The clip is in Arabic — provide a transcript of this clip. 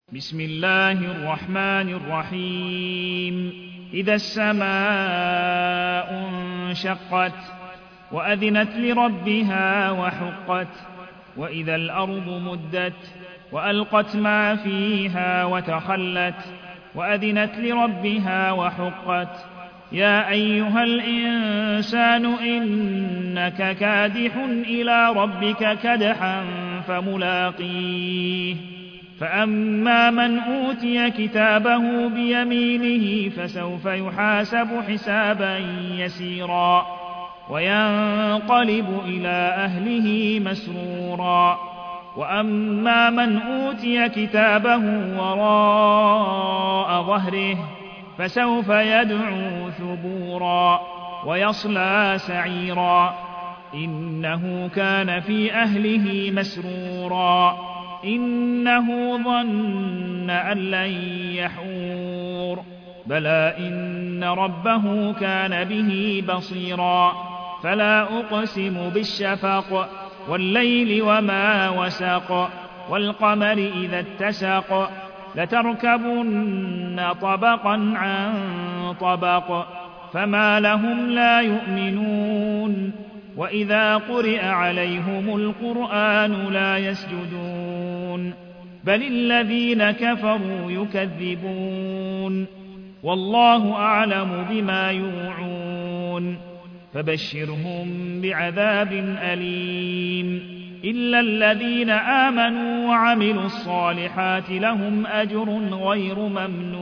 بسم الله الرحمن الرحيم إذا السماء انشقت وأذنت لربها وحقت وإذا الأرض مدت وألقت ما فيها وتخلت وأذنت لربها وحقت يا أيها الإنسان إنك كادح إلى ربك كدحا فملاقيه فأما من أوتي كتابه بيمينه فسوف يحاسب حسابا يسيرا وينقلب إلى أهله مسرورا وأما من أوتي كتابه وراء ظهره فسوف يدعو ثبورا ويصلى سعيرا إنه كان في أهله مسرورا إنه ظن أن لن يحور بلى إن ربه كان به بصيرا فلا أقسم بالشفق والليل وما وسق والقمر إذا اتسق لتركبن طبقا عن طبق فما لهم لا يؤمنون وإذا قرئ عليهم القرآن لا يسجدون بل الذين كفروا يكذبون والله أعلم بما يوعون فبشرهم بعذاب أليم إلا الذين آمنوا وعملوا الصالحات لهم أجر غير ممنون